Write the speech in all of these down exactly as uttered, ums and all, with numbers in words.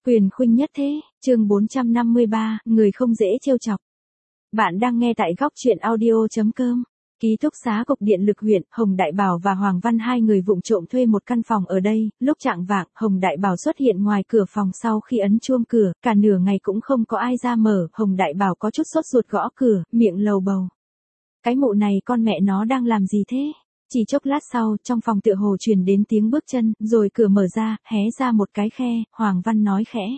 Quyền khuynh nhất thế, chương bốn trăm năm mươi ba, người không dễ trêu chọc. Bạn đang nghe tại góc truyện audio.com. Ký túc xá cục điện lực huyện, Hồng Đại Bảo và Hoàng Văn hai người vụng trộm thuê một căn phòng ở đây, lúc chạng vạng, Hồng Đại Bảo xuất hiện ngoài cửa phòng sau khi ấn chuông cửa, cả nửa ngày cũng không có ai ra mở, Hồng Đại Bảo có chút sốt ruột gõ cửa, miệng lầu bầu. Cái mụ này con mẹ nó đang làm gì thế? Chỉ chốc lát sau, trong phòng tựa hồ truyền đến tiếng bước chân, rồi cửa mở ra, hé ra một cái khe, Hoàng Văn nói khẽ.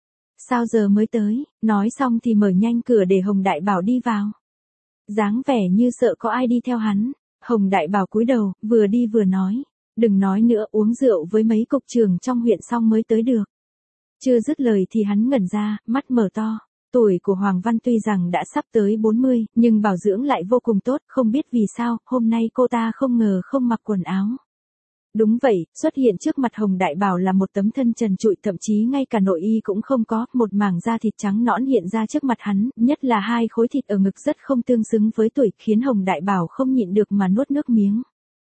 Sao giờ mới tới, nói xong thì mở nhanh cửa để Hồng Đại Bảo đi vào. Dáng vẻ như sợ có ai đi theo hắn, Hồng Đại Bảo cúi đầu, vừa đi vừa nói. Đừng nói nữa, uống rượu với mấy cục trưởng trong huyện xong mới tới được. Chưa dứt lời thì hắn ngẩn ra, mắt mở to. Tuổi của Hoàng Văn tuy rằng đã sắp tới bốn mươi, nhưng bảo dưỡng lại vô cùng tốt, không biết vì sao, hôm nay cô ta không ngờ không mặc quần áo. Đúng vậy, xuất hiện trước mặt Hồng Đại Bảo là một tấm thân trần trụi, thậm chí ngay cả nội y cũng không có, một mảng da thịt trắng nõn hiện ra trước mặt hắn, nhất là hai khối thịt ở ngực rất không tương xứng với tuổi, khiến Hồng Đại Bảo không nhịn được mà nuốt nước miếng.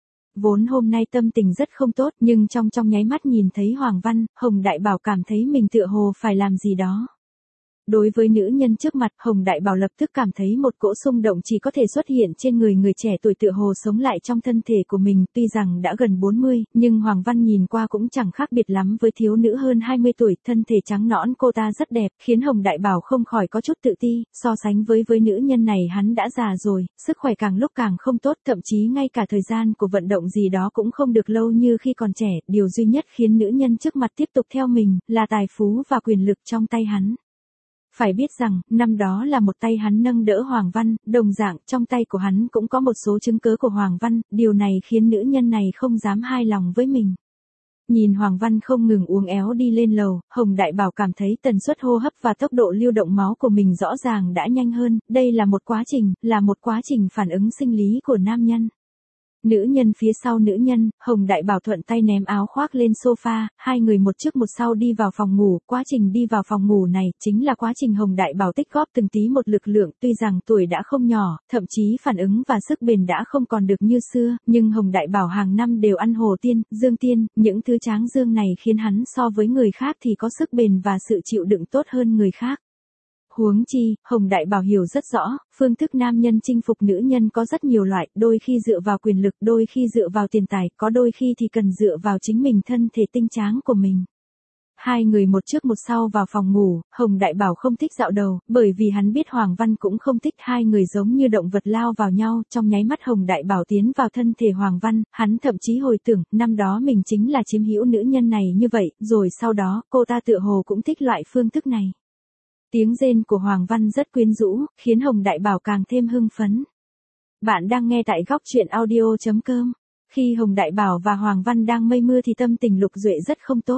Vốn hôm nay tâm tình rất không tốt, nhưng trong trong nháy mắt nhìn thấy Hoàng Văn, Hồng Đại Bảo cảm thấy mình tựa hồ phải làm gì đó. Đối với nữ nhân trước mặt, Hồng Đại Bảo lập tức cảm thấy một cỗ xung động chỉ có thể xuất hiện trên người người trẻ tuổi tựa hồ sống lại trong thân thể của mình, tuy rằng đã gần bốn mươi, nhưng Hoàng Văn nhìn qua cũng chẳng khác biệt lắm với thiếu nữ hơn hai mươi tuổi, thân thể trắng nõn cô ta rất đẹp, khiến Hồng Đại Bảo không khỏi có chút tự ti, so sánh với với nữ nhân này hắn đã già rồi, sức khỏe càng lúc càng không tốt, thậm chí ngay cả thời gian của vận động gì đó cũng không được lâu như khi còn trẻ, điều duy nhất khiến nữ nhân trước mặt tiếp tục theo mình, là tài phú và quyền lực trong tay hắn. Phải biết rằng, năm đó là một tay hắn nâng đỡ Hoàng Văn, đồng dạng, trong tay của hắn cũng có một số chứng cớ của Hoàng Văn, điều này khiến nữ nhân này không dám hai lòng với mình. Nhìn Hoàng Văn không ngừng uống éo đi lên lầu, Hồng Đại Bảo cảm thấy tần suất hô hấp và tốc độ lưu động máu của mình rõ ràng đã nhanh hơn, đây là một quá trình, là một quá trình phản ứng sinh lý của nam nhân. Nữ nhân phía sau nữ nhân, Hồng Đại Bảo thuận tay ném áo khoác lên sofa, hai người một trước một sau đi vào phòng ngủ, quá trình đi vào phòng ngủ này, chính là quá trình Hồng Đại Bảo tích góp từng tí một lực lượng, tuy rằng tuổi đã không nhỏ, thậm chí phản ứng và sức bền đã không còn được như xưa, nhưng Hồng Đại Bảo hàng năm đều ăn hồ tiên, dương tiên, những thứ tráng dương này khiến hắn so với người khác thì có sức bền và sự chịu đựng tốt hơn người khác. Huống chi, Hồng Đại Bảo hiểu rất rõ, phương thức nam nhân chinh phục nữ nhân có rất nhiều loại, đôi khi dựa vào quyền lực, đôi khi dựa vào tiền tài, có đôi khi thì cần dựa vào chính mình thân thể tinh tráng của mình. Hai người một trước một sau vào phòng ngủ, Hồng Đại Bảo không thích dạo đầu, bởi vì hắn biết Hoàng Văn cũng không thích, hai người giống như động vật lao vào nhau, trong nháy mắt Hồng Đại Bảo tiến vào thân thể Hoàng Văn, hắn thậm chí hồi tưởng, năm đó mình chính là chiếm hữu nữ nhân này như vậy, rồi sau đó, cô ta tựa hồ cũng thích loại phương thức này. Tiếng rên của Hoàng Văn rất quyến rũ, khiến Hồng Đại Bảo càng thêm hưng phấn. Bạn đang nghe tại góc truyện audio.com. Khi Hồng Đại Bảo và Hoàng Văn đang mây mưa thì tâm tình Lục Duệ rất không tốt.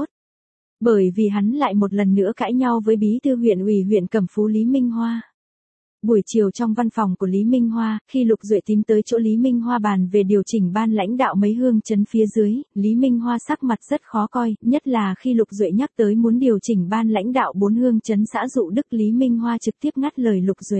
Bởi vì hắn lại một lần nữa cãi nhau với bí thư huyện ủy huyện Cẩm Phú Lý Minh Hoa. Buổi chiều trong văn phòng của Lý Minh Hoa, khi Lục Duệ tìm tới chỗ Lý Minh Hoa bàn về điều chỉnh ban lãnh đạo mấy hương trấn phía dưới, Lý Minh Hoa sắc mặt rất khó coi, nhất là khi Lục Duệ nhắc tới muốn điều chỉnh ban lãnh đạo bốn hương trấn xã Dụ Đức, Lý Minh Hoa trực tiếp ngắt lời Lục Duệ.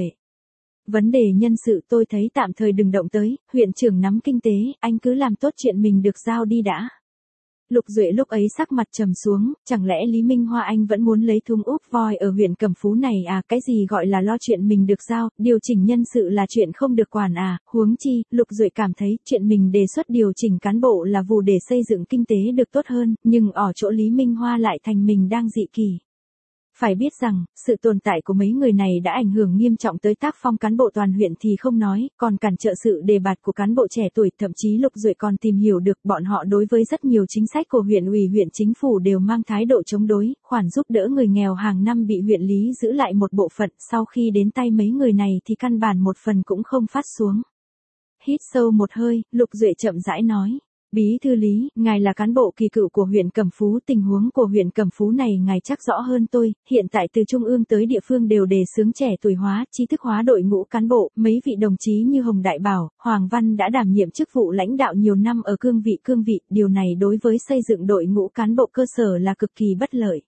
Vấn đề nhân sự tôi thấy tạm thời đừng động tới, huyện trưởng nắm kinh tế, anh cứ làm tốt chuyện mình được giao đi đã. Lục Duệ lúc ấy sắc mặt trầm xuống, chẳng lẽ Lý Minh Hoa anh vẫn muốn lấy thúng úp voi ở huyện Cẩm Phú này à, cái gì gọi là lo chuyện mình được giao, điều chỉnh nhân sự là chuyện không được quản à, huống chi, Lục Duệ cảm thấy chuyện mình đề xuất điều chỉnh cán bộ là vụ để xây dựng kinh tế được tốt hơn, nhưng ở chỗ Lý Minh Hoa lại thành mình đang dị kỳ. Phải biết rằng, sự tồn tại của mấy người này đã ảnh hưởng nghiêm trọng tới tác phong cán bộ toàn huyện thì không nói, còn cản trở sự đề bạt của cán bộ trẻ tuổi, thậm chí Lục Duệ còn tìm hiểu được bọn họ đối với rất nhiều chính sách của huyện ủy huyện chính phủ đều mang thái độ chống đối, khoản giúp đỡ người nghèo hàng năm bị huyện Lý giữ lại một bộ phận, sau khi đến tay mấy người này thì căn bản một phần cũng không phát xuống. Hít sâu một hơi, Lục Duệ chậm rãi nói. Bí thư Lý, ngài là cán bộ kỳ cựu của huyện Cẩm Phú, tình huống của huyện Cẩm Phú này ngài chắc rõ hơn tôi, hiện tại từ trung ương tới địa phương đều đề xướng trẻ tuổi hóa, trí thức hóa đội ngũ cán bộ, mấy vị đồng chí như Hồng Đại Bảo, Hoàng Văn đã đảm nhiệm chức vụ lãnh đạo nhiều năm ở cương vị cương vị, điều này đối với xây dựng đội ngũ cán bộ cơ sở là cực kỳ bất lợi.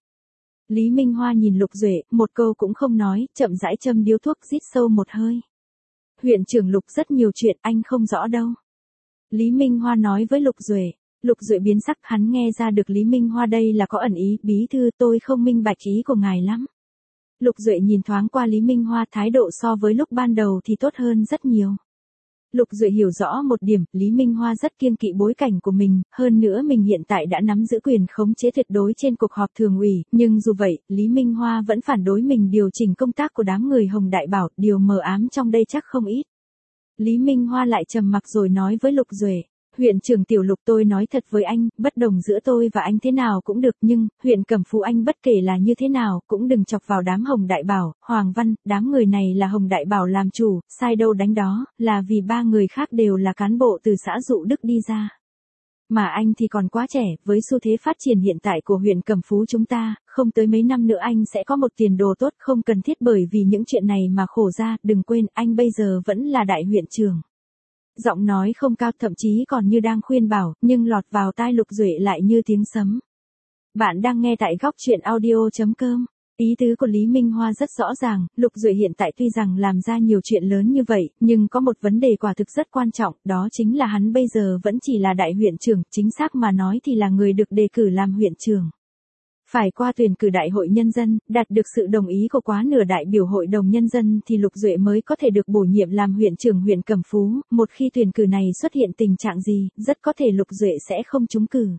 Lý Minh Hoa nhìn Lục Duệ, một câu cũng không nói, chậm rãi châm điếu thuốc, rít sâu một hơi. Huyện trưởng Lục rất nhiều chuyện anh không rõ đâu. Lý Minh Hoa nói với Lục Duệ, Lục Duệ biến sắc, hắn nghe ra được Lý Minh Hoa đây là có ẩn ý, bí thư tôi không minh bạch ý của ngài lắm. Lục Duệ nhìn thoáng qua Lý Minh Hoa, thái độ so với lúc ban đầu thì tốt hơn rất nhiều. Lục Duệ hiểu rõ một điểm, Lý Minh Hoa rất kiêng kỵ bối cảnh của mình, hơn nữa mình hiện tại đã nắm giữ quyền khống chế tuyệt đối trên cuộc họp thường ủy, nhưng dù vậy, Lý Minh Hoa vẫn phản đối mình điều chỉnh công tác của đám người Hồng Đại Bảo, điều mờ ám trong đây chắc không ít. Lý Minh Hoa lại trầm mặc rồi nói với Lục Duệ, huyện trưởng Tiểu Lục, tôi nói thật với anh, bất đồng giữa tôi và anh thế nào cũng được, nhưng, huyện Cẩm Phú anh bất kể là như thế nào, cũng đừng chọc vào đám Hồng Đại Bảo, Hoàng Văn, đám người này là Hồng Đại Bảo làm chủ, sai đâu đánh đó, là vì ba người khác đều là cán bộ từ xã Dụ Đức đi ra. Mà anh thì còn quá trẻ, với xu thế phát triển hiện tại của huyện Cẩm Phú chúng ta, không tới mấy năm nữa anh sẽ có một tiền đồ tốt, không cần thiết bởi vì những chuyện này mà khổ ra, đừng quên, anh bây giờ vẫn là đại huyện trưởng. Giọng nói không cao, thậm chí còn như đang khuyên bảo, nhưng lọt vào tai Lục Duệ lại như tiếng sấm. Bạn đang nghe tại góc truyện audio chấm com. Ý tứ của Lý Minh Hoa rất rõ ràng, Lục Duệ hiện tại tuy rằng làm ra nhiều chuyện lớn như vậy, nhưng có một vấn đề quả thực rất quan trọng, đó chính là hắn bây giờ vẫn chỉ là đại huyện trưởng, chính xác mà nói thì là người được đề cử làm huyện trưởng. Phải qua tuyển cử đại hội nhân dân, đạt được sự đồng ý của quá nửa đại biểu hội đồng nhân dân thì Lục Duệ mới có thể được bổ nhiệm làm huyện trưởng huyện Cẩm Phú, một khi tuyển cử này xuất hiện tình trạng gì, rất có thể Lục Duệ sẽ không trúng cử.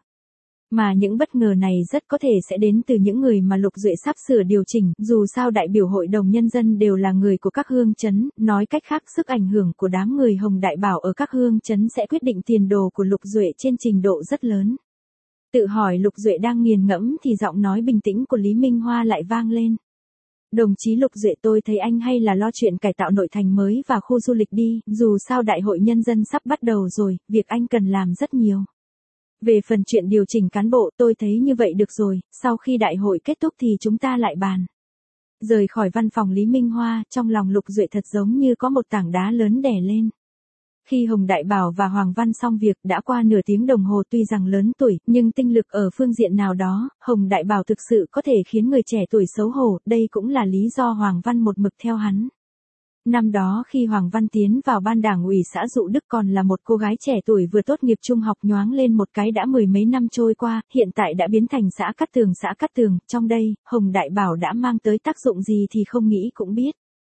Mà những bất ngờ này rất có thể sẽ đến từ những người mà Lục Duệ sắp sửa điều chỉnh, dù sao đại biểu hội đồng nhân dân đều là người của các hương chấn, nói cách khác sức ảnh hưởng của đám người Hồng Đại Bảo ở các hương chấn sẽ quyết định tiền đồ của Lục Duệ trên trình độ rất lớn. Tự hỏi Lục Duệ đang nghiền ngẫm thì giọng nói bình tĩnh của Lý Minh Hoa lại vang lên. Đồng chí Lục Duệ, tôi thấy anh hay là lo chuyện cải tạo nội thành mới và khu du lịch đi, dù sao đại hội nhân dân sắp bắt đầu rồi, việc anh cần làm rất nhiều. Về phần chuyện điều chỉnh cán bộ, tôi thấy như vậy được rồi, sau khi đại hội kết thúc thì chúng ta lại bàn. Rời khỏi văn phòng Lý Minh Hoa, trong lòng Lục Duệ thật giống như có một tảng đá lớn đè lên. Khi Hồng Đại Bảo và Hoàng Văn xong việc đã qua nửa tiếng đồng hồ, tuy rằng lớn tuổi, nhưng tinh lực ở phương diện nào đó, Hồng Đại Bảo thực sự có thể khiến người trẻ tuổi xấu hổ, đây cũng là lý do Hoàng Văn một mực theo hắn. Năm đó khi Hoàng Văn tiến vào ban đảng ủy xã Dụ Đức còn là một cô gái trẻ tuổi vừa tốt nghiệp trung học, nhoáng lên một cái đã mười mấy năm trôi qua, hiện tại đã biến thành xã Cát Tường xã Cát Tường, trong đây, Hồng Đại Bảo đã mang tới tác dụng gì thì không nghĩ cũng biết.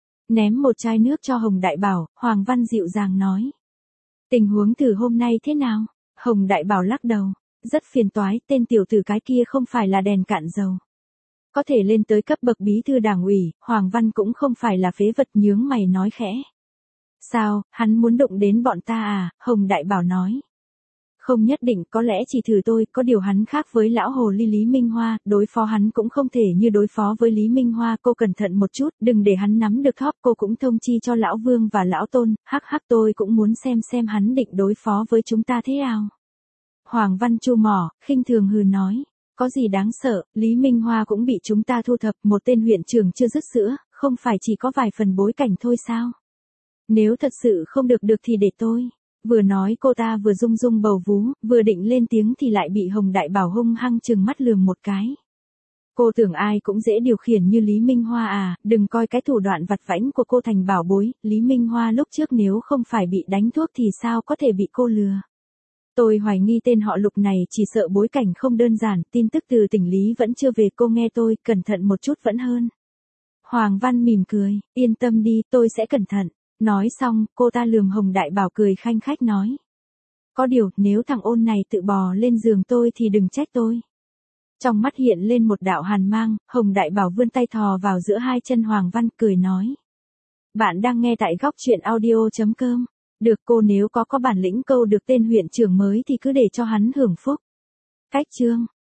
Ném một chai nước cho Hồng Đại Bảo, Hoàng Văn dịu dàng nói. Tình huống từ hôm nay thế nào? Hồng Đại Bảo lắc đầu. Rất phiền toái, tên tiểu tử cái kia không phải là đèn cạn dầu. Có thể lên tới cấp bậc bí thư đảng ủy, Hoàng Văn cũng không phải là phế vật, nhướng mày nói khẽ. Sao, hắn muốn đụng đến bọn ta à? Hồng Đại Bảo nói. Không nhất định, có lẽ chỉ thử tôi, có điều hắn khác với lão hồ ly Lý Minh Hoa, đối phó hắn cũng không thể như đối phó với Lý Minh Hoa, cô cẩn thận một chút, đừng để hắn nắm được thóp, cô cũng thông chi cho lão Vương và lão Tôn, hắc hắc tôi cũng muốn xem xem hắn định đối phó với chúng ta thế nào. Hoàng Văn chu mỏ, khinh thường hừ nói, có gì đáng sợ, Lý Minh Hoa cũng bị chúng ta thu thập, một tên huyện trưởng chưa dứt sữa, không phải chỉ có vài phần bối cảnh thôi sao? Nếu thật sự không được được thì để tôi. Vừa nói cô ta vừa rung rung bầu vú, vừa định lên tiếng thì lại bị Hồng Đại Bảo hung hăng trừng mắt lườm một cái. Cô tưởng ai cũng dễ điều khiển như Lý Minh Hoa à, đừng coi cái thủ đoạn vặt vãnh của cô thành bảo bối, Lý Minh Hoa lúc trước nếu không phải bị đánh thuốc thì sao có thể bị cô lừa. Tôi hoài nghi tên họ Lục này chỉ sợ bối cảnh không đơn giản, tin tức từ tỉnh Lý vẫn chưa về, cô nghe tôi, cẩn thận một chút vẫn hơn. Hoàng Văn mỉm cười, yên tâm đi, tôi sẽ cẩn thận. Nói xong, cô ta lườm Hồng Đại Bảo cười khanh khách nói. Có điều, nếu thằng ôn này tự bò lên giường tôi thì đừng trách tôi. Trong mắt hiện lên một đạo hàn mang, Hồng Đại Bảo vươn tay thò vào giữa hai chân Hoàng Văn cười nói. Bạn đang nghe tại góc truyện audio chấm com. Được, cô nếu có có bản lĩnh câu được tên huyện trưởng mới thì cứ để cho hắn hưởng phúc. Cách chương.